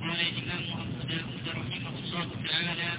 قال الإمام أبو داود رحمه الله تعالى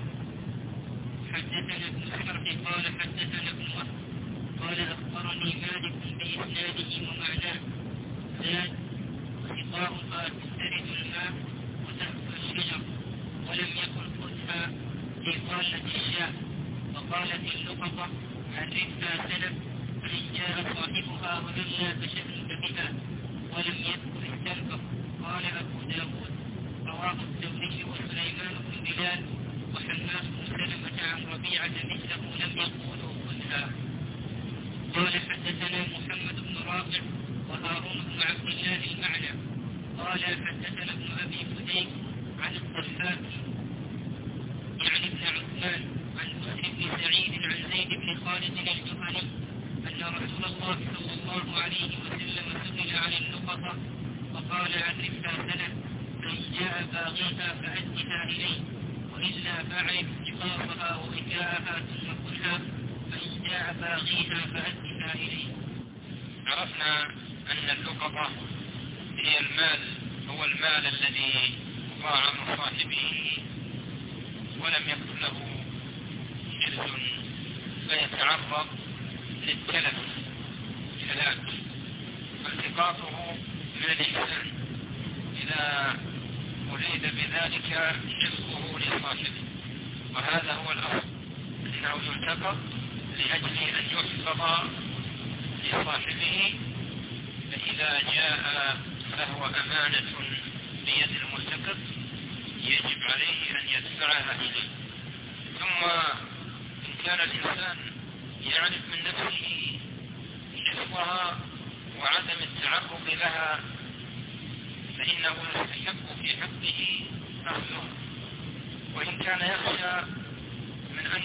حدثنا ابن الحرب قال حدثنا ابن وهب قال أخبرني مالك بإسناده ومعناه زاد سقاؤها تسترد الماء وتأكل الشجر ولم يكن خذها في ضالة الشاء. وقالت اللقطة عرفها سلف فإن جاء صاحبها وإلا فشأنك بها ولم يذكر السلف. قال أبو داود رواه الثوري وسليمان بن بلال وحماد بن سلمة عن ربيعة مثله لم يقولوا خذها. قال حدثنا محمد بن رافع وهارون بن عبد الله المعنى قال حدثنا ابن أبي فديك عن الضحاك يعني ابن عثمان عن بكر بن سعيد عن زيد بن خالد الجهني أن رسول الله صلى الله عليه وسلم سئل عن اللقطة فقال عرفها سنة فإن جاء باغيها فأدها إليه وإلا فاعرف جفافها ووكاءها ثم كلها فإن جاء باغيها فأدها إليه. عرفنا أن اللقطة هي هو المال الذي ضاع من صاحبه ولم يكن له حرز فيتعرض للتلف هلاك. فالتقاطه من الإحسان إذا أريد بذلك حفظه لصاحبه، وهذا هو الأصل أنه يلتقط لأجل أن يحفظ لصاحبه، فإذا جاء فهو أمانة بيد الملتقط يجب عليه أن يدفعها إليه. ثم إن كان الإنسان يعرف من نفسه حفظها وعدم التعرض لها فإنه يستحق في حقه أخذها، وإن كان يخشى من أن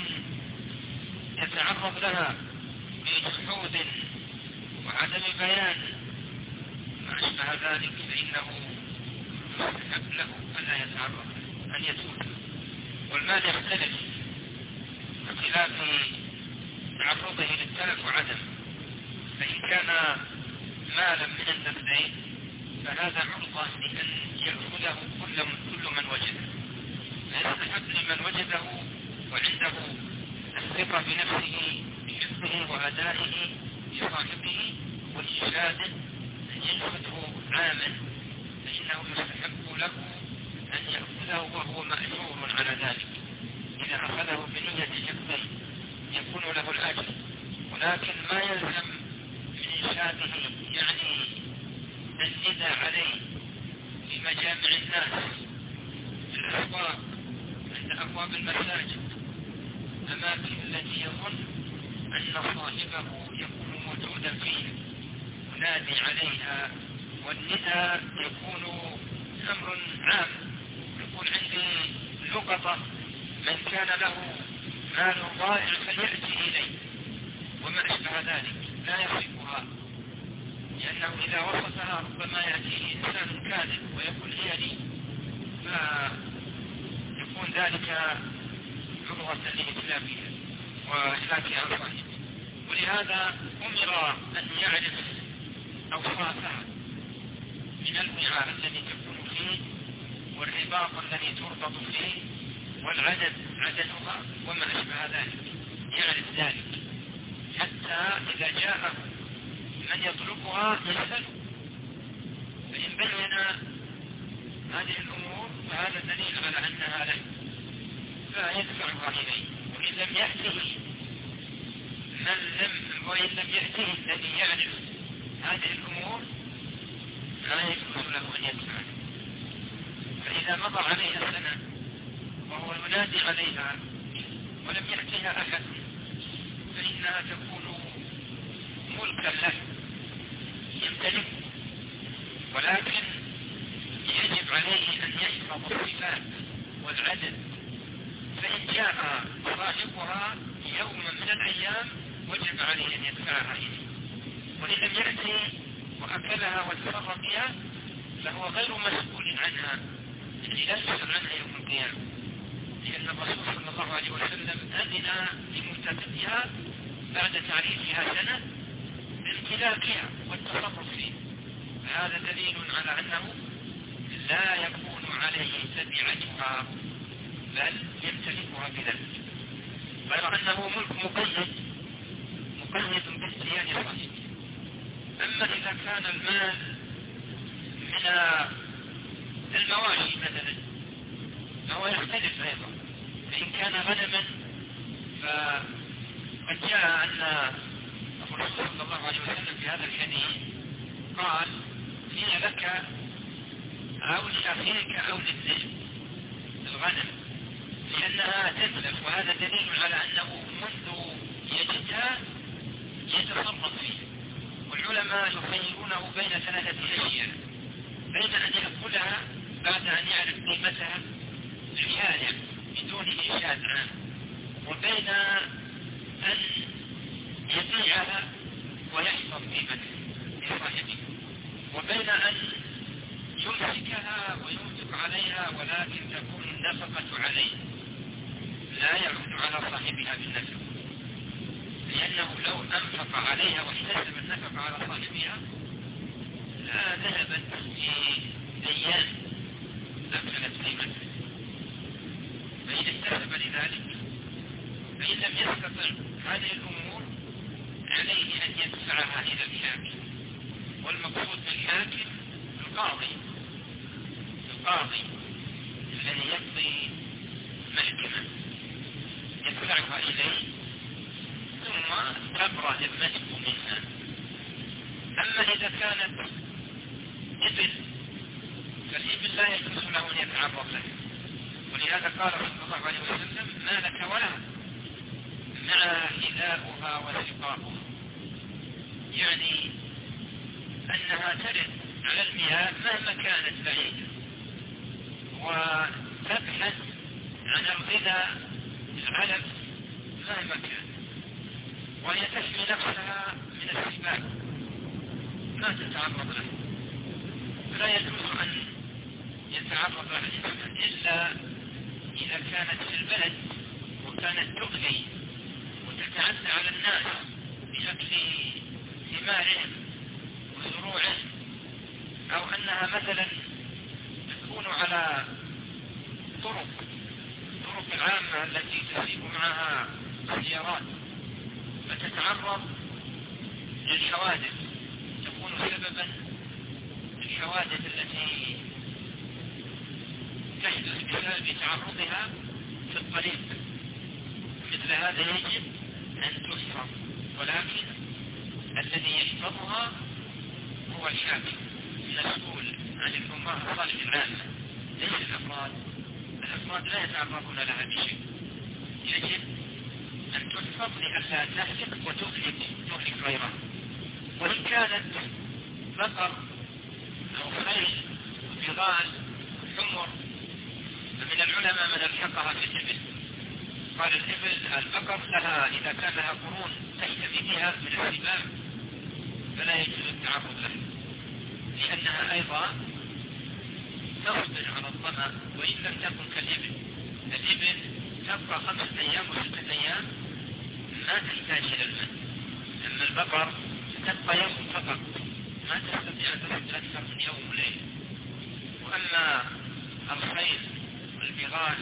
يتعرض لها بجحود وعدم بيان ما أشبه ذلك فإنه يستحق له ألا يتعرض أن يتوب. والمال يختلف باختلاف تعرضه للتلف وعدم، فإن كان مالا من النقدين فهذا عرضة لأن يأخذه كل من وجده، فيستحق لمن وجده وعنده الثقة بنفسه بحفظه وأدائه لصاحبه وإرشاده أن ينفذه عاما، فإنه يستحق له أن يأخذه وهو مأجور على ذلك. إذا أخذه بنية حفظه يكون له الأجر، ولكن ما يلزم من إرشاده يعني الندى عليه في مجامع الناس في الأسواق عند أبواب المساجد أماكن التي يظن أن صاحبه يكون موجودا فيها ينادي عليها، والندى يكون أمر عام، يقول عندي لقطة من كان له مال ضائع فليأتي إليه وما أشبه ذلك، لا يصفها، لأنه إذا وصفها ربما يأتيه إنسان كاذب ويقول هي لي، فيكون ذلك عروة لإتلافها وإتلافها عن صاحبه. ولهذا أمر أن يعرف أوصافها من الوعاء الذي تكون فيه والرباط الذي تربط فيه عددها وما أشبه ذلك، يعرف ذلك حتى إذا جاء من يطلبها يسأله، فإن بين هذه الأمور فهذا دليل على أنها له فيدفعها إليه. وإن لم يأته وإن لم يأته الذي يعرف هذه الأمور لا يجوز له أن يدفع. فإذا مضى عليها سنة وهو ينادي عليها ولم يأتها أحد فإنها تكون ملكا له يمتلك، ولكن يجب عليه أن يحفظ الصفات والعدد، فإن جاء صاحبها يوما من الأيام وجب عليه أن يدفعها إليه، وإن لم يأتي وأكلها وتصرف بها فهو غير مسؤول عنها، يعني لا يسأل عنها يوم القيامة، لأن الرسول صلى الله عليه وسلم أذن لملتقطها بعد تعريفها سنة بامتلاكها والتصرف فيه. فهذا دليل على أنه لا يكون على عليه تبعتها بل يمتلكها بذلك، غير أنه ملك مقيد باختيار صاحبه. أما إذا كان المال من المواشي مثلا فهو يختلف أيضا، فإن كان غنما فقد جاء أن الرسول صلى الله عليه وسلم في هذا الحديث قال هي لك أو لأخيك أو للذئب الغنم، لأنها تتلف، وهذا دليل على أنه منذ يجدها يتصرف فيه. والعلماء يخيرونه بين ثلاثة أشياء: بين أن يأكلها بعد أن يعرف قيمتها الشارع بدون إرشاد عام، وبين أن يبيعها ويحفظ قيمتها لصاحبه، وبين أن يمسكها وينفق عليها ولكن تكون النفقة عليه لا يعود على صاحبها بالنفق، لأنه لو أنفق عليها واحتسب النفقة على صاحبها لا ذهبت في أيام أكلت قيمتها. فإن احتسب لذلك فإن لم يستطع هذه الأمور عليه أن يدفعها إلى الحاكم، والمقصود بالحاكم القاضي الذي يقضي محكمة، يدفعها إليه ثم تبرأ ذمته منها. أما إذا كانت إبل فالإبل لا يجوز له أن يتعرض له، ولهذا قال صلى الله عليه وسلم ما لك ولها مع حذاؤها وسقاؤها، يعني أنها ترد على المياه مهما كانت بعيدة وتبحث عن الغذاء العلف مهما كان، وهي تحمي نفسها من السباع ما تتعرض له، فلا يجوز أن يتعرض لها الإنسان إلا إذا كانت في البلد وكانت تؤذي وتتعدى على الناس بأكل ثمارهم وزروعهم، أو أنها مثلا تكون على طرق العامة التي تسير معها السيارات فتتعرض للحوادث، تكون سببا للحوادث التي تحدث بسبب تعرضها في الطريق. مثل هذا يجب أن تحفظ، ولكن الذي يحفظها هو الحاكم المسؤول عن المصالح العامة، ليس الأفراد لا يتعرضون لها بشيء. يجب أن تحفظ لأنها تهلك وتهلك غيرها. وإن كانت بقر أو خيل بغال حمر فمن العلماء من الحقها في الإبل، قال البقر لها إذا كان لها قرون تحتمي بها من السباع فلا يجوز التعرض لها، لأنها أيضا تصبر على الظمأ وإن لم تكن كالإبل. الإبل تبقى 5 أيام و6 أيام ما تحتاج إلى الماء، أما البقر تبقى يوم فقط ما تستطيع أن تصبر أكثر من يوم وليل. وأما الخيل والبغال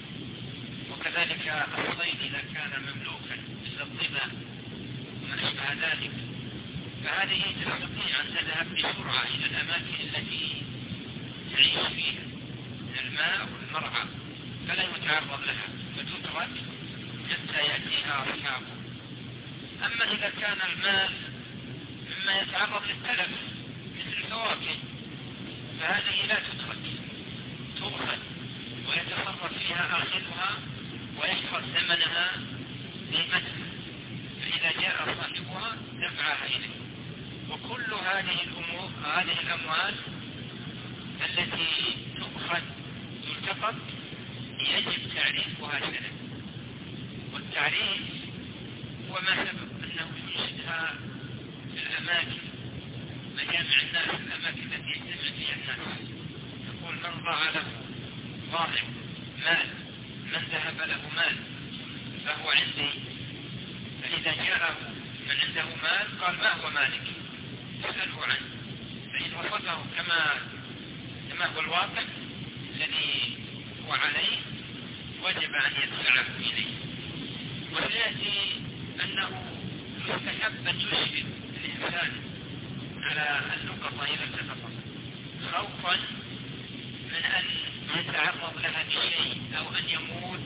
وكذلك الصيد إذا كان مملوكا مثل الظباء وما أشبه ذلك فهذه تستطيع أن تذهب بسرعة إلى الأماكن التي تعيش فيها من الماء والمرعى فلا يتعرض لها فتترك حتى يأتيها أصحابه. أما إذا كان المال مما يتعرض للتلف مثل الفواكه فهذه لا تترك، تؤخذ ويتصرف فيها آخذها ويحفظ ثمنها قيمتها، فإذا جاء صاحبها دفعها إليه. وكل هذه الأموال التي تؤخذ تلتقط يجب تعريفها سنة، والتعريف هو ما سبب أنه ينشدها في الأماكن مجامع الناس، الأماكن التي يجتمع فيها الناس، يقول من ضاع له ضائع مال، من ذهب له مال فهو عندي. فإذا جاء من عنده مال قال ما هو مالك؟ يسأله عنه، فإن وصفه كما هو الواقع الذي هو عليه وجب أن يدفعه إليه. وسيأتي أنه يستحب أن يشهد الإنسان على اللقطة إذا التقطت خوفا من أن يتعرض لها بشيء أو أن يموت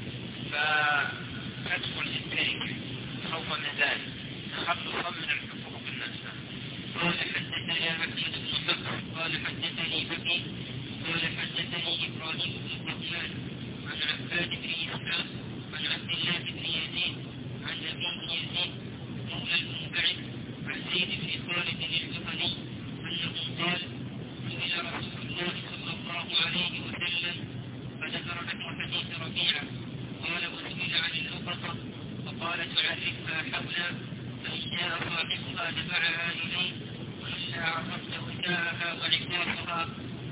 فتدخل في التركة خوفا من ذلك تخلصا من الحقوق الناس. قال حدثني عبيد بن بكر قال حدثني بكي قال حدثني إبراهيم بن الرحمن عن عباد بن إسحاق عن عبد الله بن يزيد عن أبيه يزيد مولى المنبعث عن زيد بن خالد الجهني أنه قال سئل رسول الله صلى الله عليه وسلم فذكر له حديث ربيعة قال وسئل عن اللقطة فقال تعرفها حولا فإن شاء صاحبها دفعها إليه وإلا عرفت وكاءها وعقاصها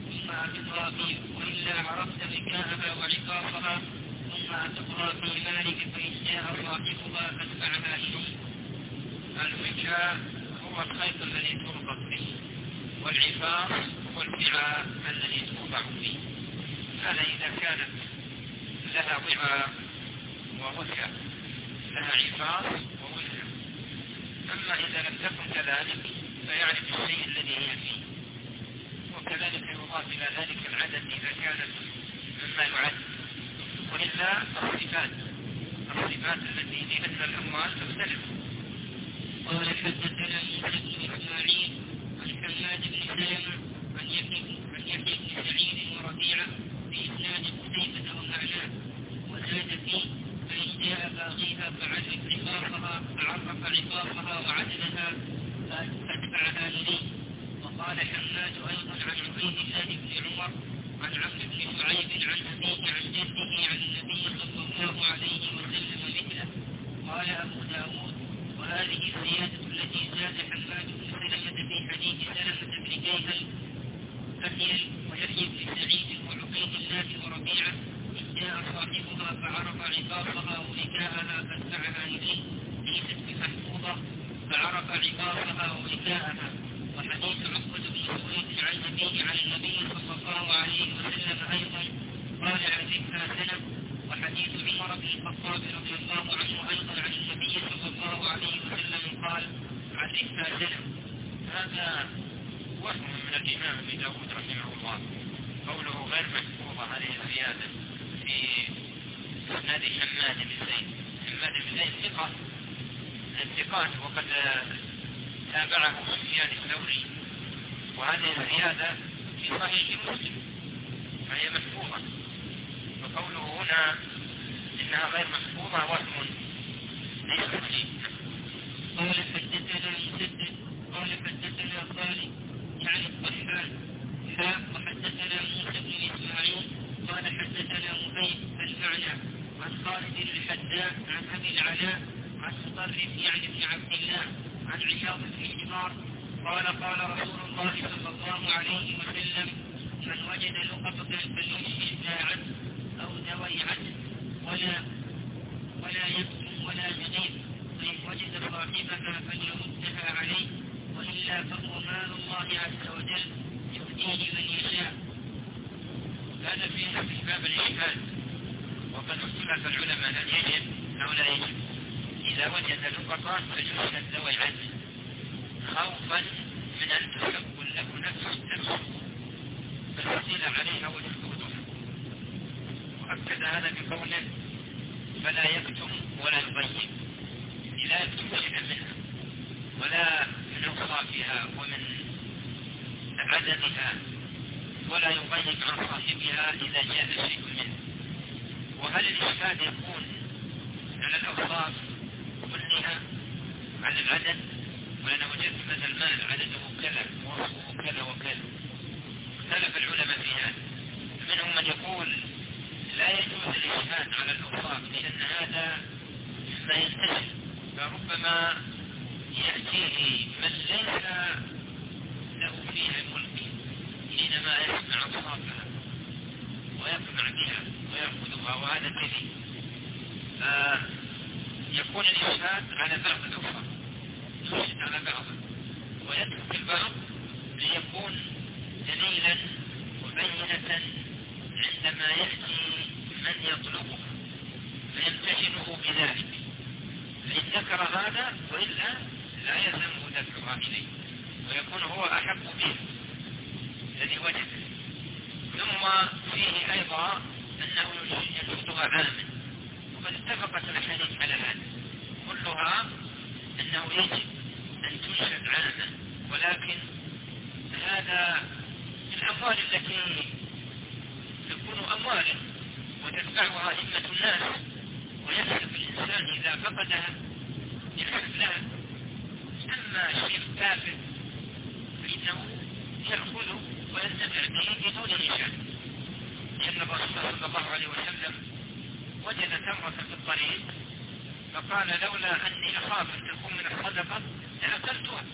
وإلا عرفت وكاءها وعقاصها ثم أتقها في مالك فإن شاء صاحبها فادفعها إليه. الوكاء هو الخيط الذي تربط به، والعفاص هو الوعاء الذي توضع فيه. هذا إذا كانت لها وعاء ووكاء، لها عفاص ووكاء. أما إذا لم تكن كذلك فيعرف الشيء الذي هي فيه، وكذلك يضاف إلى ذلك العدد إذا كانت مما يعد، وإلا الصفات التي لأن الأموال تختلف. قال حدثنا موسى بن إسماعيل عن حماد بن سلمة عن يحيى بن سعيد وربيعة بإسناد قتيبة ومعناه وزاد فيه فإن جاء باغيها فعرف عقاصها وعدلها فادفعها إليه. وقال حماد أيضا عن عبيد الله بن عمر عن عمرو بن شعيب عن أبيه عن جده عن النبي صلى الله عليه وسلم مثله. قال أبو داود وهذه الزيادة التي زاد حماد بن سلمة في حديث سلمة بن كهيل ويحيى بن سعيد وعبيد الله وربيعة إن جاء صاحبها فعرف عقاصها ووكاءها فادفعها إليه ليست بمحفوظة فعرف عقاصها ووكاءها. وحديث عقبة بن سويد عن أبيه عن النبي صلى الله عليه وسلم أيضا قال عرفها سنة. وحديث عمر بن الخطاب رضي الله عنه أيضا عن النبي صلى الله عليه وسلم قال عرفها سنة. هذا وهم من الإمام أبي داود رحمه الله، قوله غير محفوظة هذه الزيادة في إسناد حماد بن زيد. حماد بن زيد ثقة الثقات، وقد تابعه سفيان الثوري، وهذه الزيادة في صحيح مسلم فهي محفوظة. وقوله هنا إنها غير محفوظة وهم ليس صحيح. قال حدثنا مسدد قال حدثنا خالد يعني الطحان وحدثنا موسى بن إسماعيل قال حدثنا مبين المعنى عن خالد الحداء عن أبي العلاء عن مطرف يعني بن عبد الله عن عياض بن حمار قال قال رسول الله صلى الله عليه وسلم من وجد لقطة فليشهد لا عد أو ذوي عد ولا يكتم ولا يغيب، فإن وجد صاحبها فليردها عليه وإلا فهو مال الله عز وجل يؤتيه من يشاء. هذا في باب الإشهاد، وقد اختلف العلماء هل يجب أو لا يجب. إذا وجد لقطات فليشهد ذوي عدل خوفا من أن تسبب له نفسه فالوسيلة عليها والحدود. وأكد هذا بقوله فلا يكتم ولا يضيق، لا يكتم شيئا منها ولا من أوصافها ومن عددها، ولا يضيق عن صاحبها إذا جاء شيء منه. وهل الإشهاد يكون على الأوصاف كلها على العدد؟ وأنا وجدت مثل المال عدده كذا ووصفه كذا وكذا. اختلف العلماء في هذا، منهم من يقول لا يجوز الإشهاد على الأوصاف لأن هذا ما ينتشر، فربما يأتيه من ليس له فيها ملك حينما يسمع أوصافها ويقنع بها ويأخذها، وهذا كذب. يكون الإشهاد على بعض الأوصاف، يشهد على بعض ويترك البعض ليكون دليلا وبينة عندما يأتي من يطلبه فيمتحنه بذلك، فإن ذكر هذا وإلا لا يلزمه ذكرها إليه ويكون هو أحب به الذي وجده. ثم فيه أيضا أنه ينشدها عاما، وقد اتفقت الأحاديث على هذا كلها أنه يجب أن تنشد عاما، ولكن هذا الأموال التي تكون أموالا وتتبعها همة الناس ويحسب الإنسان إذا فقدها يحسب لها. أما شيء تافه فإنه يأخذه وينتفع به بدون إنشاء، لأن الرسول صلى الله عليه وسلم وجد تمرة في الطريق فقال لولا أني أخاف أن تكون من الصدقة لأكلتها.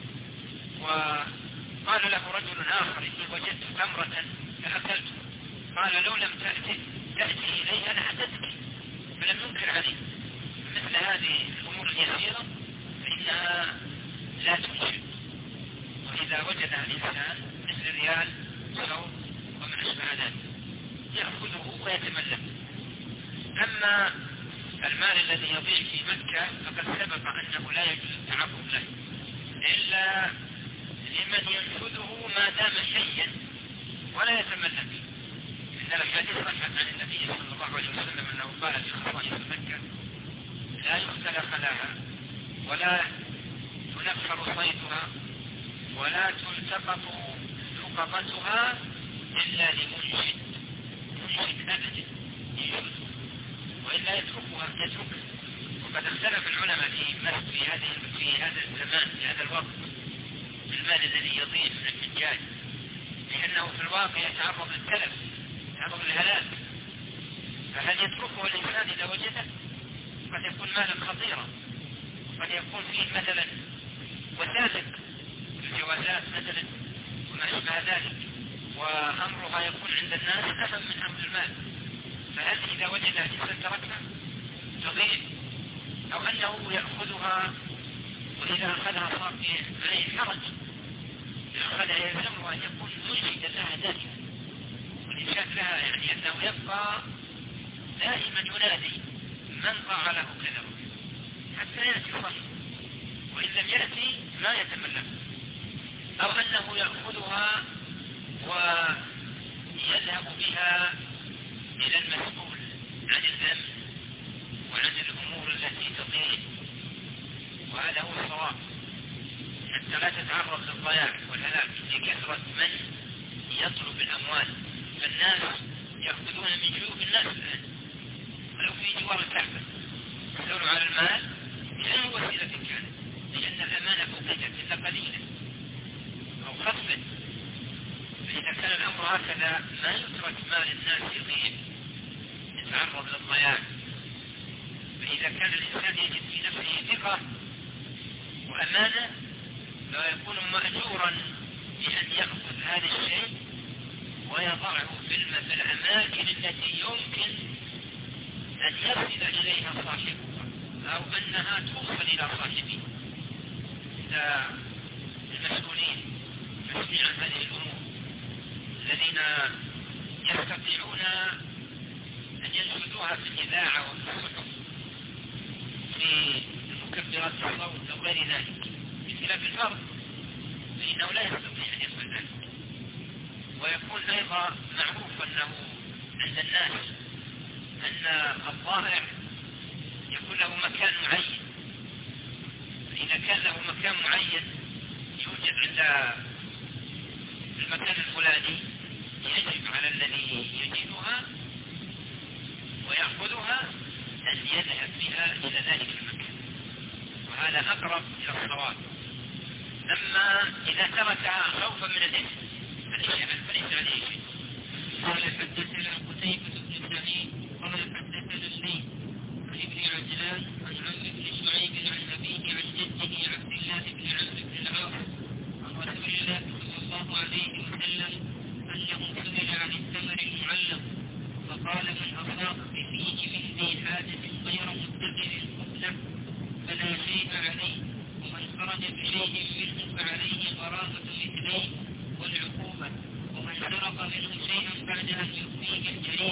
وقال له رجل آخر إني وجدت تمرة فأكلتها، قال لو لم تأتي إليها لحدثك، فلم ينكر عليه. مثل هذه الأمور اليسيرة فإنها لا تنشد، وإذا وجدها الإنسان مثل ريال ثوب ومن أشبه ذلك يأخذه ويتملك. أما المال الذي يضيع في مكة فقد سبق أنه لا يجوز التعرض له إلا لمن ينفذه ما دام حيا ولا يتملك. إن الحديث صحت عن النبي صلى الله عليه وسلم أنه قال في خصائص مكة لا يختلى خلاها ولا تنفر صيدها ولا تلتقط لقطتها إلا لمنشد أبدا ينشد، وإلا يتركها. وقد اختلف العلماء في هذا الزمان في هذا الوقت المال الذي يضيع من الحجاج، لأنه في الواقع يتعرض للتلف، يتعرض للهلاك، فهل يتركه الإنسان إذا وجده؟ قد يكون مالا خطيرا، قد يكون فيه مثلا وثائق الجوازات مثلا وما أشبه ذلك، وأمرها يكون عند الناس أهم من أمر المال، فهل إذا وجدها الإنسان تركها تضيع، أو أنه يأخذها وإذا أخذها صار عليه حرج، أخذها يلزمه أن يكون منشدا لها دائما، والإنشاد لها يعني أنه يبقى دائما ينادي من ضاع له كذا حتى يأتي صحيح، وإن لم يأتي ما يتملك. أو أنه يأخذها ويذهب بها إلى المسؤول عن الأمن وعن الأمور التي تضيع، وهذا هو الصواب، حتى لا تتعرض للضياع والهلاك لكثرة من يطلب الأموال. فالناس يأخذون من جيوب الناس الآن، ولو في جوار الكعبة يسألوا على المال بأي وسيلة كانت، لأن الأمانة فقدت إلا قليلا أو خفت. فإذا كان الأمر هكذا ما يترك مال الناس يضيع يتعرض للضياع. فإذا كان الإنسان يجد في نفسه ثقة وأمانة فيكون مأجورا بأن يأخذ هذا الشيء ويضعه في الأماكن التي يمكن أن يصل إليها صاحبها أو أنها توصل إلى صاحبه. إذا المسؤولين مسؤولين عن هذه الأمور الذين يستطيعون أن ينشدوها في الإذاعة وفي الصحف في مكبرات الصوت أو غير ذلك، بخلاف الفرد فإنه لا يستطيع أن يفعل ذلك. ويكون أيضا معروف أنه عند الناس أن الظاهر يكون له مكان معين، فإذا كان له مكان معين يوجد عند المكان الفلاني يجب على الذي يجدها ويأخذها أن يذهب بها إلى ذلك المكان، وهذا أقرب إلى الصواب. أما إذا تركها خوفا من الإثم فليس عليه شيء. قال حدثنا قتيبة بن سعيد قال حدثنا الليث عن ابن عجلان عن عمرو بن شعيب عن أبيه عن جده عبد الله بن عمرو بن العاص عن رسول الله صلى الله عليه وسلم أنه سئل عن الثمر المعلق فقال من أصاب فيه مثل حاجة غير متخذ قبله فلا شيء عليه، ومن خرج بشيء منه فعليه غرامة مثليه والعقوبة، ومن سرق منه شيئا بعد أن يؤتيه الجريمة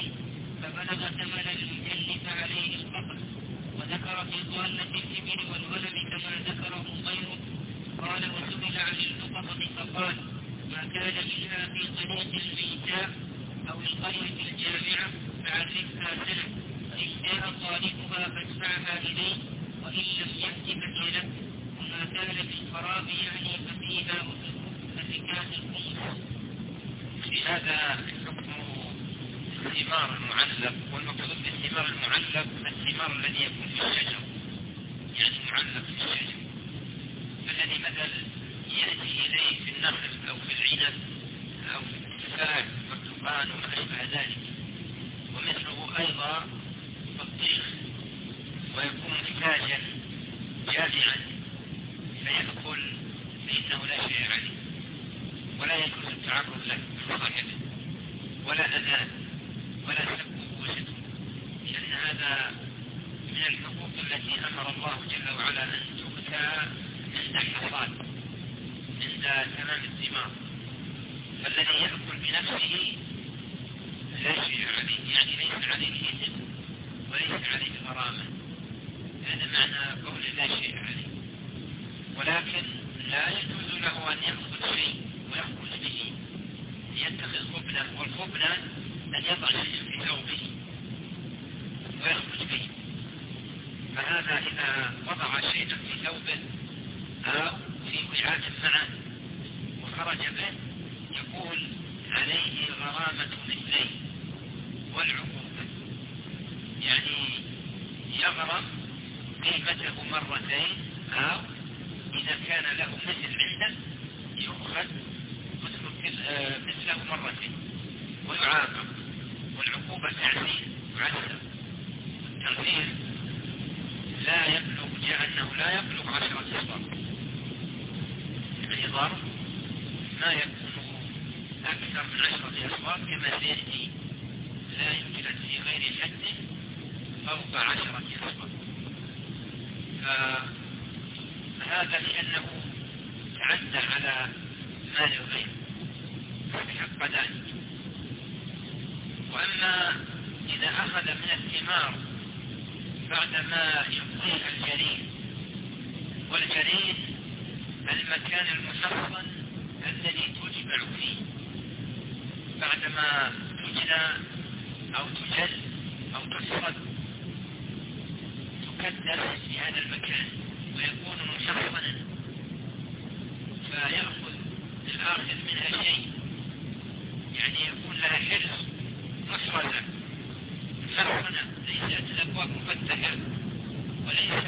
بلغ ثمن المجن فعليه القطع. وذكر في ضالة الإبل والغنم كما ذكره غيره. قال وسئل عن اللقطة فقال ما كان منها في طريق الميتاء أو القرية الجامعة فعرفها سنة، فإن جاء طالبها فادفعها إليه وإن لم يأت فهي لك. وما كان في الخراب يعني ففيها مؤتفكات الخمس. في هذا حكم الثمار المعلق، والمقصود بالثمار المعلق الثمار الذي يكون في الشجر، يعني معلق في الشجر، الذي مثلا يأتي إليه في النخل أو في العنب أو في التفاح والدخان وما أشبه ذلك. ومثله أيضا البطيخ، ويكون محتاجا جائعا فيأكل فإنه لا شيء عليه، ولا يجوز التعرض له صاحبه ولا أذان ولا سب وجده، لأن هذا من الحقوق التي أمر الله جل وعلا أن تؤتى عند الحصاد، عند تمام الثمار. فالذي يأكل بنفسه لا شيء عليه، يعني ليس عليه إثم وليس عليه غرامة. هذا معنى قول لا شيء عليه. ولكن لا يجوز له أن يأخذ شيء ويخرج به، يتخذ خبنا، والخبنا أن يضع شيء في ثوبه ويخرج به. فهذا إذا وضع شيئا في ثوبه أو في وعاء معه وخرج به يقول عليه غرامة مثلين والعقوبة، يعني يغرم قيمته مرتين، أو إذا كان له مثل عنده يؤخذ مثله مرتين ويعاقب. والعقوبة تعزير معذب. التعزير لا يبلغ، جاء أنه لا يبلغ 10 أصفار، يعني ضرب ما يكون أكثر من 10 أصفار كما سيأتي، لا يمكن في غير حد فوق 10 أصفار. فهذا لأنه تعدى على مال الغير بحق ذلك. وأما إذا أخذ من الثمار بعدما يقضيها الجريد، والجريد المكان المحصن الذي تجمع فيه بعدما تجنى أو تجل أو تصد، تكدس في هذا المكان ويكون محصنا، فيأخذ الآخذ منها شيء، يعني يكون لها حرص محرزة محصنة، ليست الأبواب مفتحة، وليس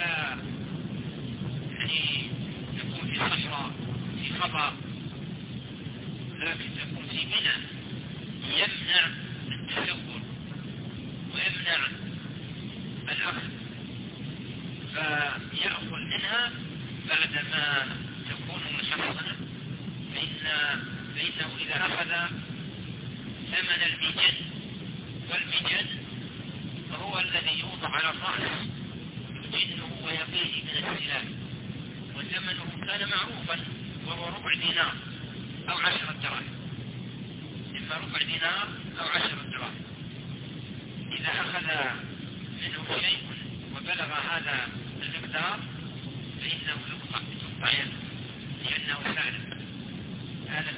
يعني تكون في صحراء في خطأ، لكن تكون في بناء يمنع التسول ويمنع الأخذ. فيأخذ منها بعدما تكون محصنة، فإنه إذا أخذ ثمن المجن، والمجن فهو الذي يوضع على الرأس يجنه ويقيه من السلاح، وثمنه كان معروفا وهو ربع دينار أو 10 دراهم، إما ربع دينار أو 10 دراهم. إذا أخذ منه شيء وبلغ هذا المقدار فإنه يقطع يده لأنه سالم. هذا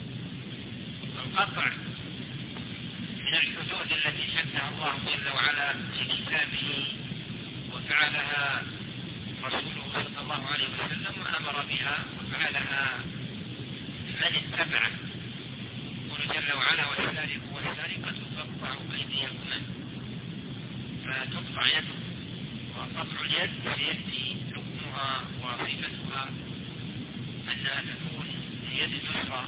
القطع من الحدود التي حدها الله جل وعلا في كتابه وفعلها رسوله صلى الله عليه وسلم وأمر بها وفعلها من اتبعه. يقول جل وعلا والسارق والسارقة فاقطعوا أيديهما، فتقطع يده. وقطع اليد سيأتي حكمها وصفتها أنها تكون يد اليسرى،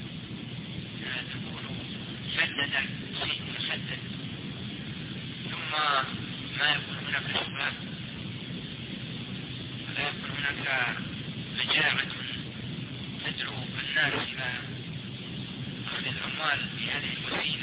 تكون مشددة شيء مشدد، ثم ما يكون هناك شباب ولا يكون هناك مجاعة تدعو الناس إلى أخذ الأموال بهذه الوسيلة،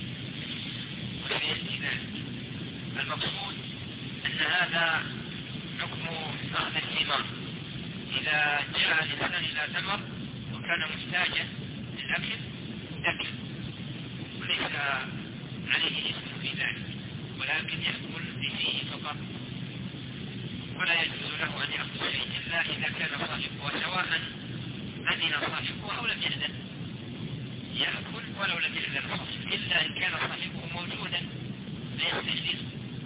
وسيأتي ذلك. المقصود أن هذا حكم أخذ الثمار. إذا جاء الإنسان إلى ثمر وكان محتاجا للأكل أكل وليس عليه اسم في ذلك، ولكن يأكل بفيه فقط، ولا يجوز له أن يأخذ شيء إلا إذا كان صاحبه، سواء أذن صاحبه أو لم يأذن، يأكل ولو لم يأذن صاحبه، إلا إن كان صاحبه موجودا فيستجلس،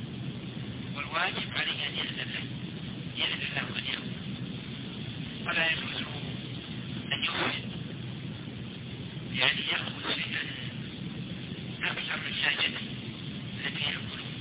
والواجب عليه أن يأذن له أن يأكل، ولا يجوز أن يخرج، يعني يأخذ شيئا أكثر من حاجته التي يأكله.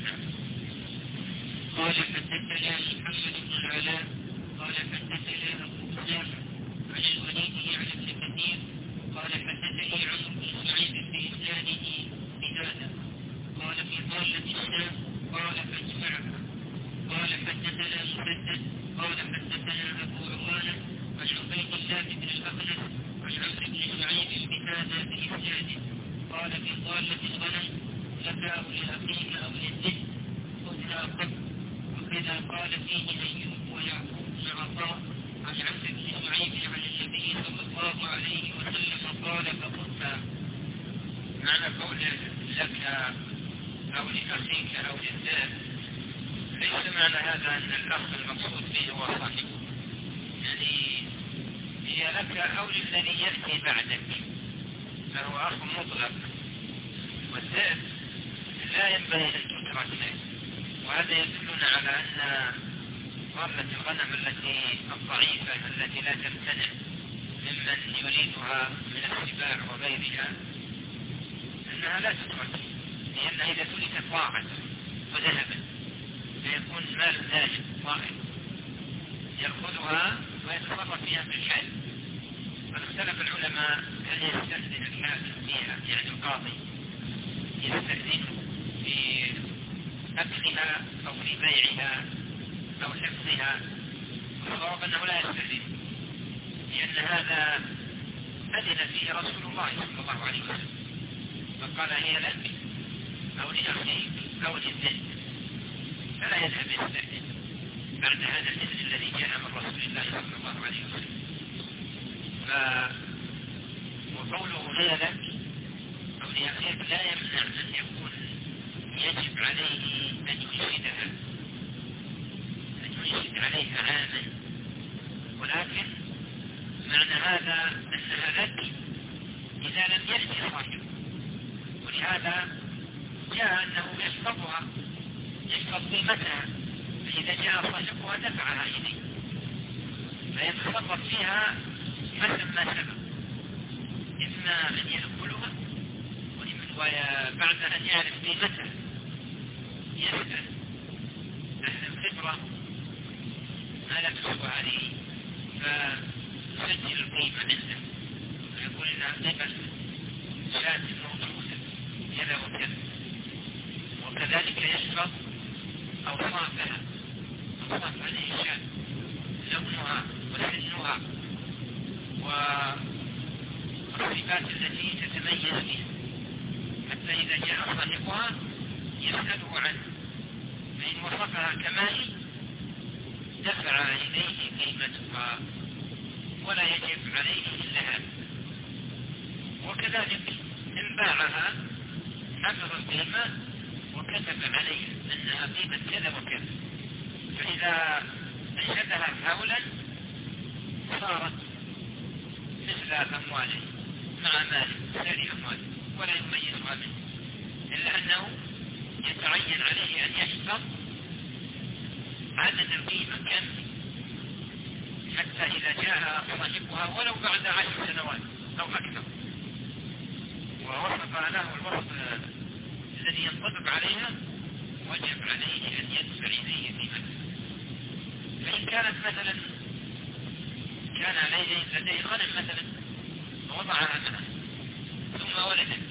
قال حدثنا محمد بن العلاء قال حدثنا أبو أسامة عن الوليد يعني بن كثير قال حدثني عمرو بن سعيد في إسناده بهذا قال في ضالة الشام قال فاجمعها. قال حدثنا مسدد قال حدثنا أبو عوانة عن عبيد الله بن الأخنس عن عمرو بن سعيد بهذا بإسناده قال في ضالة الغنم لك أو لأخيك أو للذئب خذها قبل. وكذا قال فيه أيوب ويعقوب بن عطاء عن عمرو بن سعيد عن النبي صلى الله عليه وسلم قال فخذها. معنى قول لك أو لأخيك أو للذئب ليس معنى هذا أن الأخ المقصود به هو صاحبه، يعني هي لك أو للذي يأتي بعدك، فهو أخ مطلق، والذئب لا ينبغي أن تترك له. وهذا يدلنا على أن ضالة الغنم الضعيفة التي لا تمتنع ممن يريدها من السباع وغيرها أنها لا تترك، لأنها إذا تركت ضاعت وذهبت فيكون مال ذلك ضائع، يأخذها ويتصرف فيها في الحال. فاختلف العلماء هل يستأذن الحاكم فيها، يعني القاضي يستأذن في أكلها أو في بيعها أو حفظها؟ الصواب أنه لا يستأذن، لأن هذا أذن فيه رسول الله صلى الله عليه وسلم، فقال هي لك أو لأخيك أو للذئب، فلا يذهب يستأذن بعد هذا الإذن الذي جاء من رسول الله صلى الله عليه وسلم. وقوله هي لك أو لأخيك لا يمنع أن يكون يجب عليه أن ينشد عليها عاما، ولكن معنى هذا أنها لك إذا لم يأتي صاحبه، ولهذا جاء أنه يحفظها، يحفظ قيمتها، فإذا جاء صاحبها دفعها إليه فيتصرف فيها حسب ما سبق، إما أن يأكلها وبعد أن يعرف قيمتها يسأل أهل الخبرة ما لا تسوى عليه فيسجل القيمة عنده ويقول إنها قيمة شاة موجودة كذا وكذا، وكذلك يشرب أوصافها، أوصاف هذه الشاة لونها وسنها والصفات التي تتميز بها، حتى إذا جاء صاحبها يسأله عنه، فإن وصفها كمال دفع إليه قيمتها ولا يجب عليه إلا هذا. وكذلك إن باعها حفظ القيمة وكتب عليها أنها قيمة كذا وكذا، فإذا أنشدها حولا صارت مثل أمواله مع ماله سائر أمواله ولا يميزها منه، إلا أنه يتعين عليه أن يحفظ عدد القيمة كامل حتى إذا جاء صاحبها ولو بعد 10 سنوات أو أكثر ووصف له الوصف الذي ينطبق عليها وجب عليه أن يدفع إليه قيمته. فإن كانت مثلا كان لديه غنم مثلا ووضعها معه ثم ولدت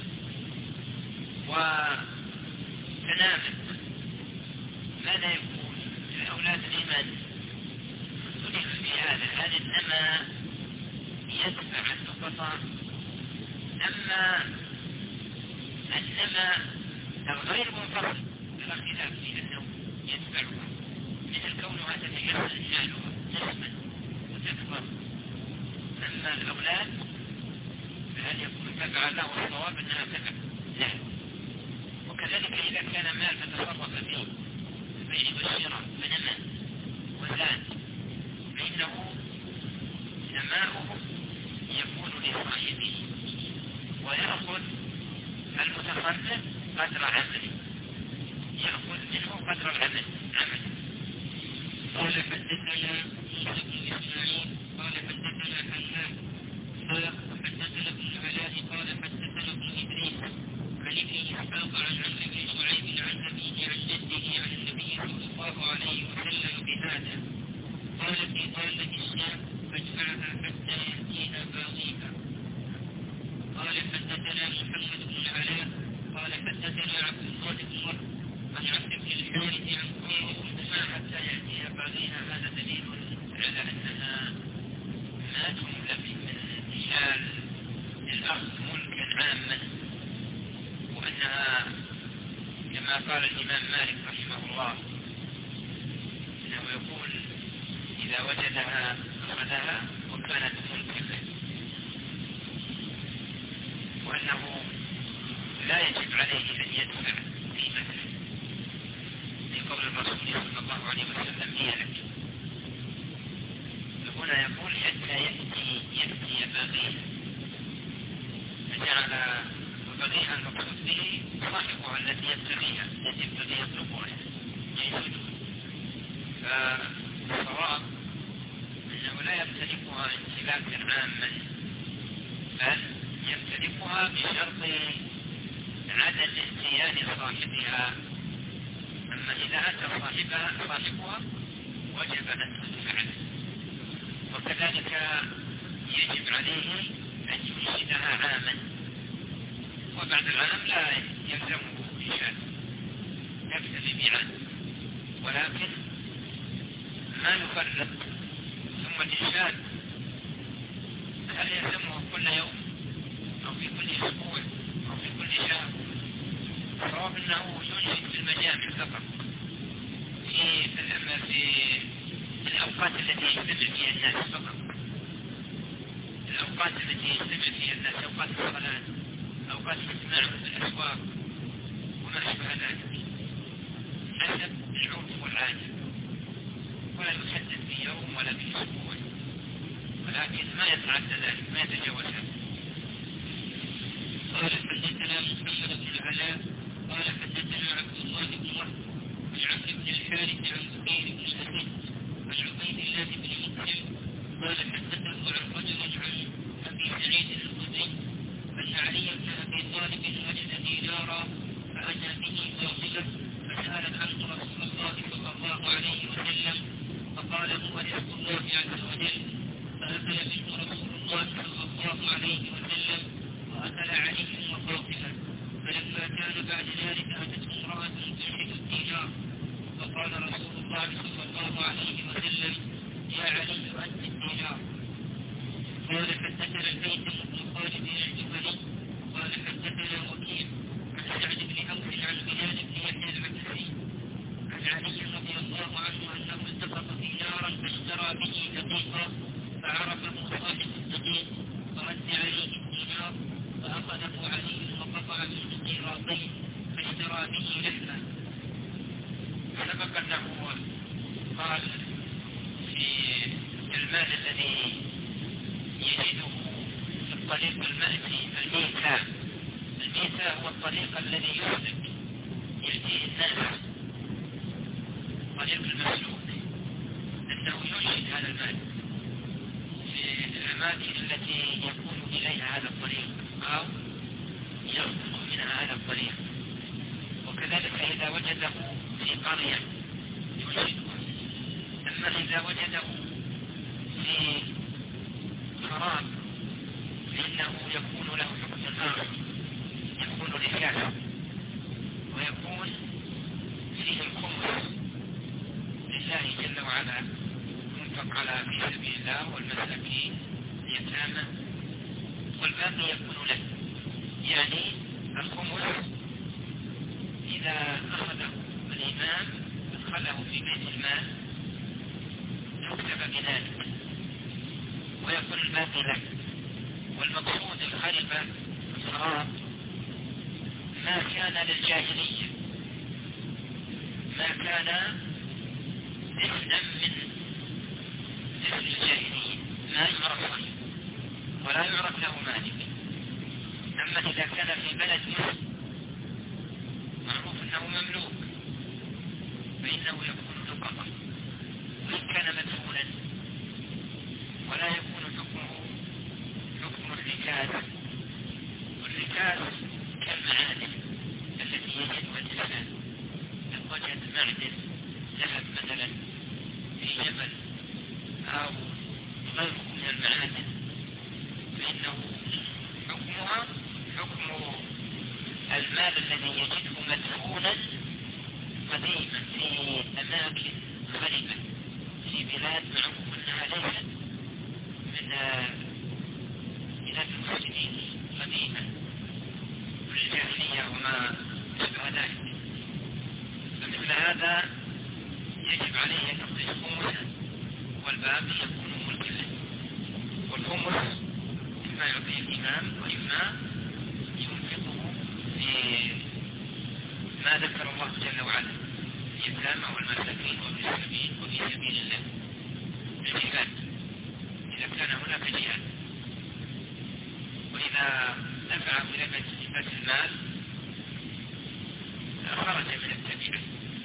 وتنامت، ماذا يكون لأولاد الإيمان؟ اختلف في هذا، هل إنما يدفع النقطة أما إنما الغير منفصل؟ فلا خلاف في أنه يدفعها، مثل كونها تتجسد حالها نسما وتكبر. أما الأولاد فهل يكون تبع له الصواب أنها تبع له؟ وكذلك إذا كان مال فتصرف المتصرف قدر عمله، يأخذ منه قدر العمل. قال حدثنا موسى بن إسماعيل قال حدثنا حماد وحدثنا ابن العلاء قال حدثنا ابن إدريس عن ابن إسحاق عن عمرو بن شعيب عن أبيه عن جده عن النبي صلى الله عليه وسلم بهذا. قال في ضالة الشام فاجمعها حتى يأتيها باغيها. قال حدثنا محمد بن العلاء قال حدثنا عبد الله بن وهب عن عبد بن الحارث عن قيل حتى يأتيها باغيها. هذا دليل على أنها ما تملك من انتشال الأرض ملكا عاما، وأنها كما قال الإمام مالك رحمه الله إنه يقول إذا وجدها أخذها وكانت ملكا له، وأنه لا يجب عليه أن يدفع قيمته لقول الرسول صلى الله عليه وسلم هي لك. هنا يقول حتى يأتي باغيها، فجعل باغيها المقصود به صاحبها التي يبتغي يطلبها يسجد. فالصواب أنه لا يمتلكها امتلاكا عاما، بل يمتلكها بشرط عدم اتيان صاحبها. أما إذا أتى صاحبها وجب أن تدفع له، وكذلك يجب عليه أن ينشدها عاما، وبعد العام لا يلزمه إنشاد، يكتفي بعام، ولكن ما يفرق. ثم الإنشاد هل يلزمه كل يوم أو في كل أسبوع أو في كل شهر؟ الصواب أنه ينشد في المجامع فقط، في الأوقات التي يجتمع فيها الناس فقط، الأوقات التي يجتمع فيها الناس، أوقات الصلاة، أوقات الاجتماع في الأسواق وما أشبه ذلك، حسب العرف والعادة، ولا يحدد بيوم ولا بأسبوع، ولكن ما يتعدى ذلك، ما يتجاوز هذا. قال حدثنا محمد بن العلاء قال حدثنا عبد الله بن وهب عن عمرو بن الحارث عن بكير بن أسد عن عبيد الله بن مسلم قال حدثه عن رجل عن أبي سعيد الخدري أن علي بن أبي طالب وجد دينارا فأتى به باطلا فسأل عنه رسول الله صلى الله عليه وسلم فقال هو رزق الله عز وجل، فأكل منه رسول الله صلى الله عليه وسلم وأكل علي وفاطمة. فلما كان بعد ذلك أتته امرأة تنشد الدينار فقال رسول الله صلى الله عليه وسلم يا علي أنت الدينار. قال حدثنا الهيثم بن خالد الجبلي قال حدثنا وكيع عن سعد بن أوس عن بلال بن يحيى العكسي عن علي رضي الله عنه أنه التقط دينارا فاشترى به دقيقا فعرفه صاحب الدقيق فرد عليه الدينار فأخذه علي وقطع منه قيراطين فاشترى به لحما. سبق أنه قال في المال الذي يجده في الطريق المأتي الميتة هو الطريق الذي يسلك يأتيه الناس، طريق المسلوك، أنه ينشد هذا المال في الأماكن التي يكون إليها هذا الطريق أو يصدق منها هذا الطريق. وكذلك إذا وجده في قرية ينشده. أما إذا وجده في خراب فإنه يكون له حكم آخر، يكون ركازا ويكون فيه الخمس لله جل وعلا ينفق على في سبيل الله والمساكين اليتامى، والباقي يكون له. يعني الخمس إذا أخذه الإمام أدخله في بيت المال يكتب بذلك ويكون الباقي له. والمقصود الخلفة الخراب ما كان للجاهلية، ما كان اسما من اسم الجاهلية، ما يعرف عنه ولا يعرف له مالك. أما إذا كان في بلد مسلم فإنه يكون لقطة، وإن كان مدفونا ولا يكون حكمه حكم الركاز. والركاز كالمعادن التي يجدها الإنسان. لو وجد معدن ذهب مثلا في جبل أو غيره من المعادن فإنه حكمها حكم المال الذي يجده مدفونا قديما في أماكن غريبة في بلاد معروف أنها ليست من بلاد المسلمين قديما في الجاهلية وما شبه ذلك. فمثل هذا يجب عليه أن يعطي خمسا والباقي يكون ملكا له. والخمس إما يعطيه الإمام وإما ينفقه في ما ذكر الله جل وعلا في اليتامى والمساكين وابن السبيل وفي سبيل الله الجهاد إذا كان هناك جهاد. وإذا دفعه إلى بيت المال خرج من التبعة.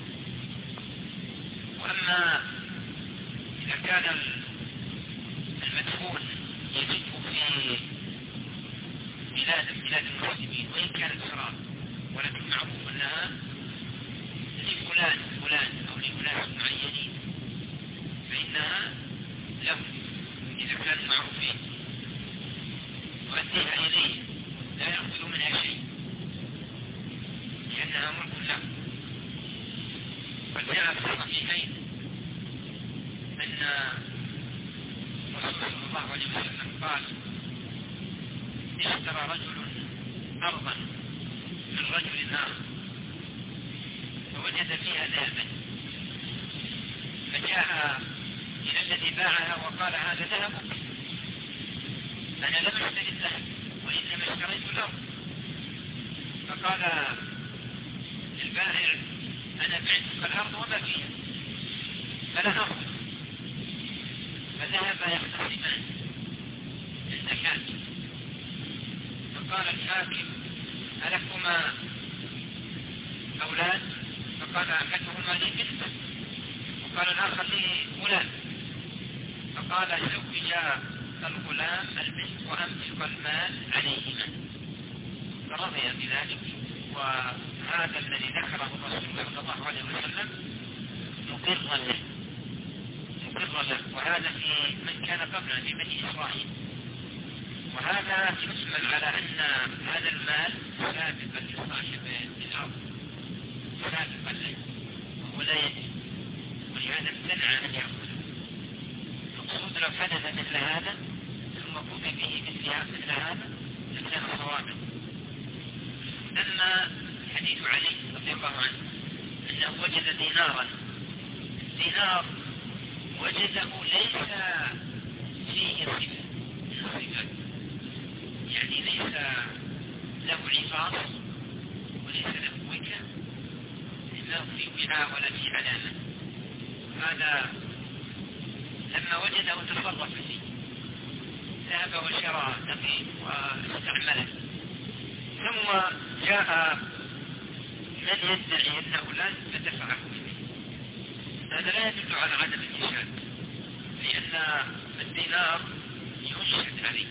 وأما إذا كان المدفون يجده في بلاد المسلمين وإن كانت خراب ولكن معروف أنها لفلان أو لناس معينين فإنها لهم إذا كانوا معروفين وأديها إليه لا يأخذ منها شيء لأنها ملك له. فجاء في الصحيحين أن الرسول صلى الله عليه وسلم قال اشترى رجل أرضا من رجل آخر فوجد فيها ذهبا فجاء إلى الذي باعها وقال هذا ذهبك أنا لم أشتري الذهب وإنما اشتريت الأرض. فقال البائع أنا بعتك الأرض وما فيها فلا أخذ. فذهب يختصمان الزكاة. فقال الحاكم ألكما أولاد؟ فقال أحدهما لي بنت وقال الآخر لي غلام. فقال زوج الغلام البنت وأمسك المال عليهما. فرضي بذلك. وهذا الذي ذكره الرسول صلى الله عليه وسلم مقرا له وهذا في من كان قبلنا في بني إسرائيل. وهذا يشمل على أن هذا المال سابقا لصاحب الأرض سابقا له وهو لا يدري ولهذا امتنع أن يأخذه. المقصود لو حدث مثل هذا ثم قضي به مثل هذا لكان صوابا. أما حديث علي رضي الله عنه أنه وجد دينارا. الدينار وجده ليس فيه صفة من الصفات يعني ليس له عفاص وليس له وكا لا في وعاء ولا في علامة. هذا لما وجده تصرف فيه ذهب وشرى دقيق واستعمله. ثم جاء من يدعي أنه لا فدفعه منه. هذا لا يدل على عدم الإشهاد لأن الدينار ينشد عليه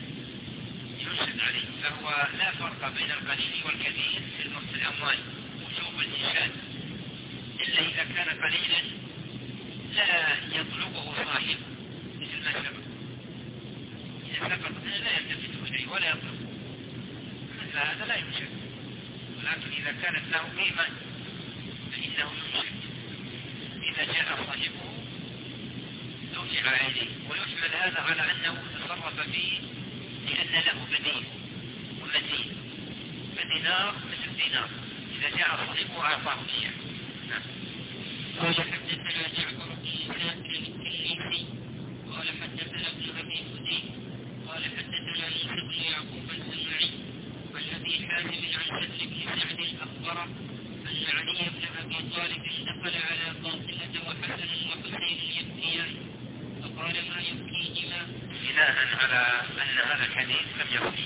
فهو لا فرق بين القليل والكثير في الأموال وجوب الإشهاد إلا إذا كان قليلا لا يطلبه صاحب مثل ما سبق. إذا سبق لا يلتفت إليه ولا يطلبه مثل هذا لا ينشد. ولكن إذا كانت له قيمة فإنه ينشد. إذا جاء صاحبه دفع عليه ويحمل هذا على أنه تصرف فيه لأن له بديل ومزيد. فدينار مثل دينار إذا جاء صاحبه أعطاه إياه. قال حدثنا جعفر بن إسحاق الكليسي قال حدثنا ابن أبي فديك قال حدثنا عيسى بن يعقوب الزمعي عن أبي حازم عن سهل بن سعد أخبره أن علي بن أبي طالب دخل على فاطمة وحسن وحسين يبكيان فقال ما يبكيهما بناء على أن هذا الحديث لم يصح.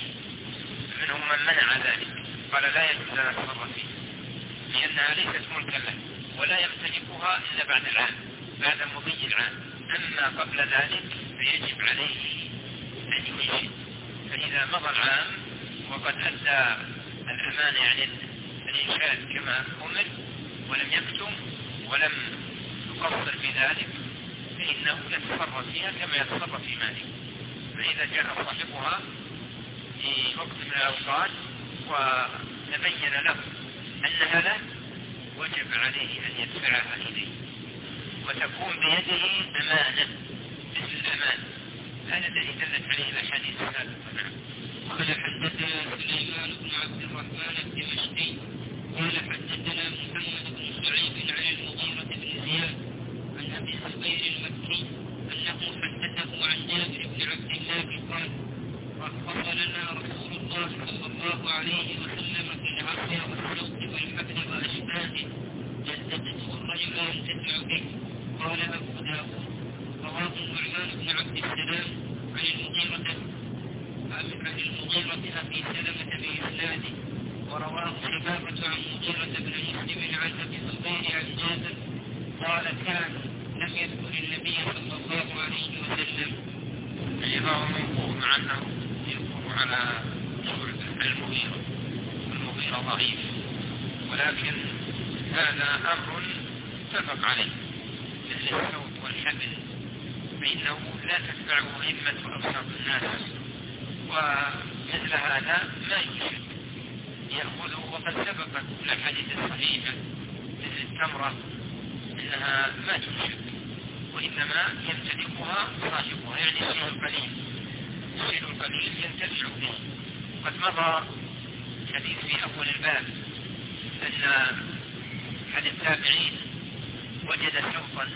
منهم من منع ذلك قال لا يجوز أن نتصرف فيه لأنها ليست ملكا له ولا يمتلكها إلا بعد العام، بعد مضي العام. أما قبل ذلك فيجب عليه أن ينشد. فإذا مضى العام وقد أدى الأمانة يعني الإنشاد كما أمر ولم يكتم ولم يقصر في ذلك، فإنه يتصرف فيها كما يتصرف في ماله. فإذا جاء صاحبها في وقت من الأوقات وتبين له أنها له وجب عليه أن يدفعها إليه، وتكون بيده أمانة مثل الأمان. هذا الذي دلت عليه الأحاديث السابقة. قال حدثنا سليمان بن عبد الرحمن الدمشقي قال حدثنا محمد بن شعيب عن المغيرة بن زياد عن أبي الزبير المكي أنه حدثه عن جابر بن عبد الله قال رخص لنا رسول الله صلى الله عليه وسلم في العصر والسوق والحبل وأشباهه يلتبسه الرجل ينتفع به. قال أبو داود رواه النعمان بن عبد السلام عن المغيرة أبي سلمة بإسناده، ورواه شبابة عن مغيرة بن مسلم عن أبي الزبير عن جابر قال كان لم يذكر النبي صلى الله عليه وسلم. الإمام موقوف مع أنه يذكر على المغيرة ضعيف، ولكن هذا أمر اتفق عليه مثل الصوت والحبل، فإنه لا تتبعه همة أبسط الناس، ومثل هذا ما يشرك يأخذه. وقد سبقت الأحاديث الصحيحة مثل التمرة إنها ما تشرك وإنما يمتلكها صاحبها، يعني الشيء القليل ينتفع به. قد مضى حديث في أول الباب أن أحد التابعين وجد سوقا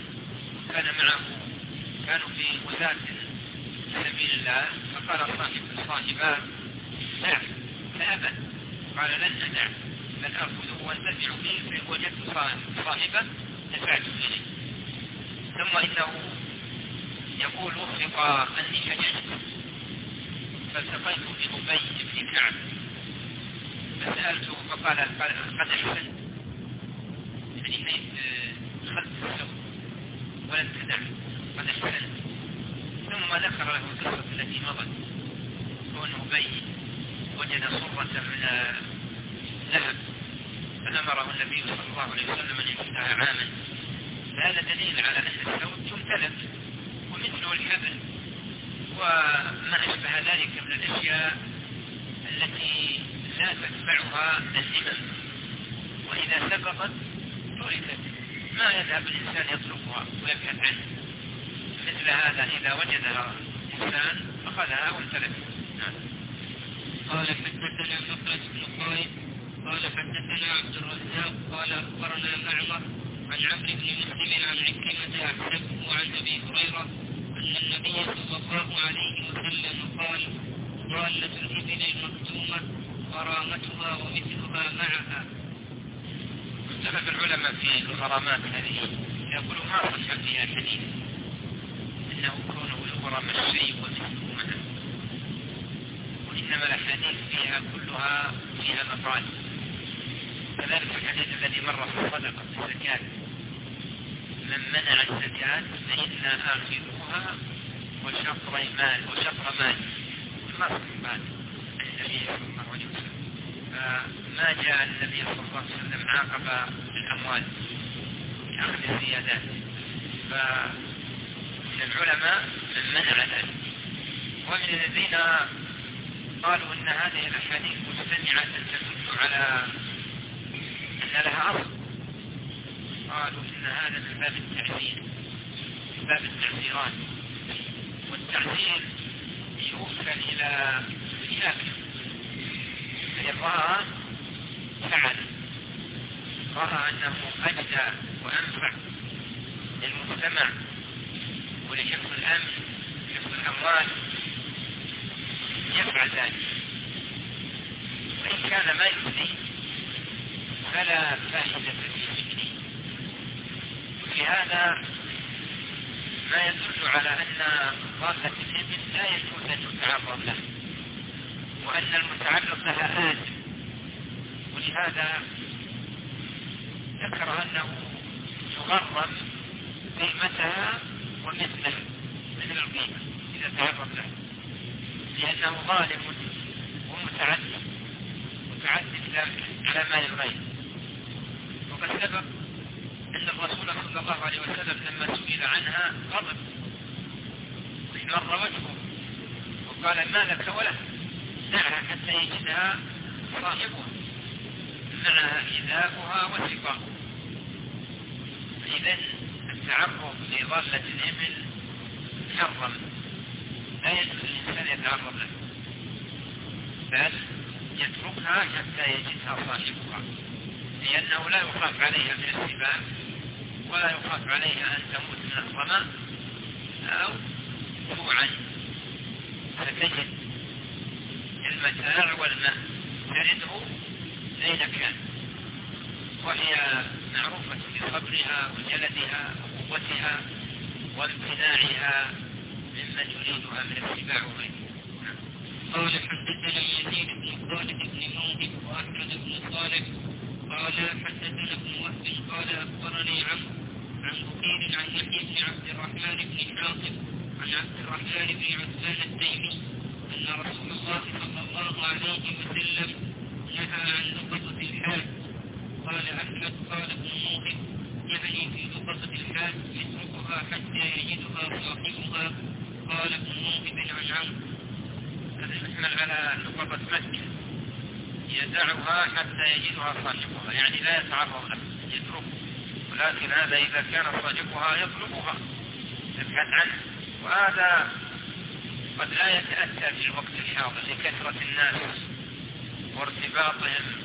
كانوا في غزاة سبيل الله، فقال صاحباه دع، فأبى، قال لن أدع بل أخذه وانتفع به، فإن وجدت صاحبه دفعت إليه. ثم إنه يقول وفق أني شجعت فالتقيت بأبي بن كعب فسألته فقال قد أحسنت، يعني إني دخلت السوق ولم تدع، قد أحسنت. ثم ذكر له القصة التي مضت، كون أبي وجد صرة من ذهب فأمره النبي صلى الله عليه وسلم أن يمسكها عاما. فهذا دليل على أن الثوب تمتلك، ومثله الحبل وما أشبه ذلك من الأشياء التي لا تتبعها الهمم، وإذا سبقت تركت ما يذهب الإنسان يطلبها ويبحث عنها. مثل هذا إذا وجدها إنسان أخذها وامتلكها. قال حدثنا مخلص بن خالد قال حدثنا عبد الرزاق قال أخبرنا معمر عن عمرو بن مسلم عن عكرمة أحسبه عن أبي هريرة أن النبي صلى الله عليه وسلم قال ضالة الإبل المكتومة غرامتها ومثلها معها. اختلف العلماء في الغرامات هذه، يقولون ما صح فيها حديث إنه كونه الغرام الشيء ومثله معه، وإنما الأحاديث فيها كلها فيها مفاد. كذلك الحديث الذي مر في الصدقة الزكاة، من منع الزكاة فإنا آخذوها وشطر مال نصف مال النبي صلى الله عليه وسلم. فما جاء النبي صلى الله عليه وسلم عاقب الأموال بأخذ الزيادات. فالعلماء من منع ذلك، ومن الذين قالوا أن هذه الأحاديث مجتمعة تدل على أن لها أصل، قالوا إن هذا من باب التعزير، من باب التعزيرات، والتعزير يوصل إلى الشاكر، فإن رأى أنه أجدى وأنفع للمجتمع ولحفظ الأمن وحفظ الأموال يفعل ذلك، وإن كان ما يؤذي فلا فائدة في فكره. وفي هذا ما يدل على أن ضالة الإبل لا يجوز أن يتعرض له، وأن المتعرض لها آثم. ولهذا ذكر أنه يغرم قيمتها ومثلها مثل القيمة إذا تعرض له، لأنه ظالم ومتعدي على مال الغير. وقد سبق أن الرسول صلى الله عليه وسلم لما سئل عنها غضب واحمر وجهه وقال ما لك وله، دعها حتى يجدها صاحبها معها إذاؤها وسقاها. إذن التعرض لضالة الإبل محرم، لا يجوز الإنسان يتعرض له، بل يتركها حتى يجدها صاحبها، لأنه لا يخاف عليها من السباع ولا يخاف عليها أن تموت من الظمأ أو جوعا، فتجد المتاع والماء ترده أين كان، وهي معروفة بصبرها وجلدها وقوتها وامتناعها ممن يريدها من السباع وغيره. قال حدثنا يزيد بن خالد بن موهب وأحمد بن صالح قال حدثنا ابن وهب قال أخبرني عن بكير عن يحيى بن عبد الرحمن بن حاطب عن عبد الرحمن بن عثمان التيمي أن رسول الله صلى الله عليه وسلم نهى عن لقطة الحاج. قال أحمد قال ابن موهب يعني في لقطة الحاج يتركها حتى يجدها صاحبها. قال ابن موهب عن عمرو هذا يحمل على لقطة مكة، يدعها حتى يجدها صاحبها، يعني لا يتعرض له يتركه، ولكن هذا إذا كان صاحبها يطلبها يبحث عنه، وهذا قد لا يتأتى في الوقت الحاضر لكثرة الناس وارتباطهم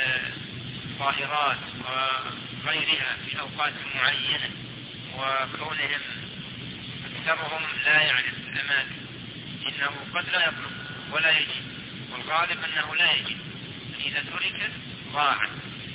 بالظاهرات وغيرها في أوقات معينة، وكونهم أكثرهم لا يعرف الأماكن، إنه قد لا يطلب ولا يجد، والغالب أنه لا يجد، إذا تركت ضاعت.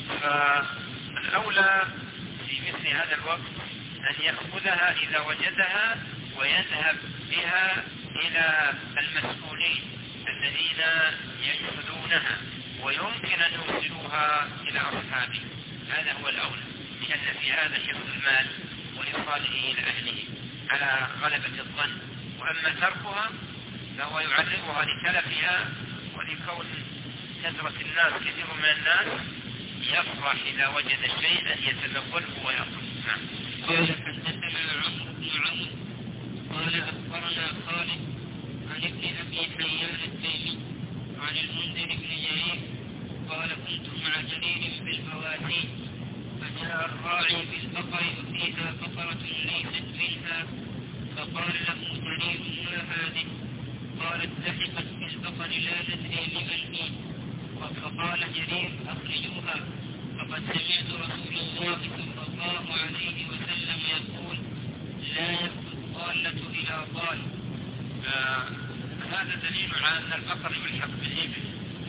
فالأولى في مثل هذا الوقت أن يأخذها إذا وجدها ويذهب بها إلى المسؤولين الذين ينفذونها ويمكن أن يوصلوها إلى أصحابه، هذا هو الأولى، لأن في هذا حفظ المال وإيصاله إلى أهله على غلبة الظن. وأما تركها فهو يعرضها لتلفها ولكون كثرة الناس، كثير من الناس يفرح إذا وجد شيئا يتزوله ويأخذ. قال حدثنا عمرو بن عمرو قال أخبرنا خالد عن ابن أبي حيان التيمي عن المنذر بن جرير قال كنت مع جرير بالبوادي فجاء الراعي بالبقر وفيها بقرة ليست منها، فقال له جرير ما هذه؟ قال التحقت بالبقر لا ندري لمن هي. فقال جرير أخرجوها، فقد سمعت رسول الله صلى الله عليه وسلم يقول لا يأخذ الضالة إلى ضال. هذا دليل على أن البقر يلحق بالإبل،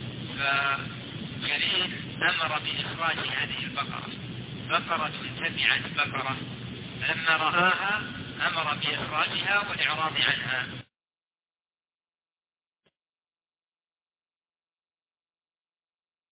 فجرير أمر بإخراج هذه البقرة، بقرة تبعت بقرة، فلما رآها أمر بإخراجها والإعراض عنها.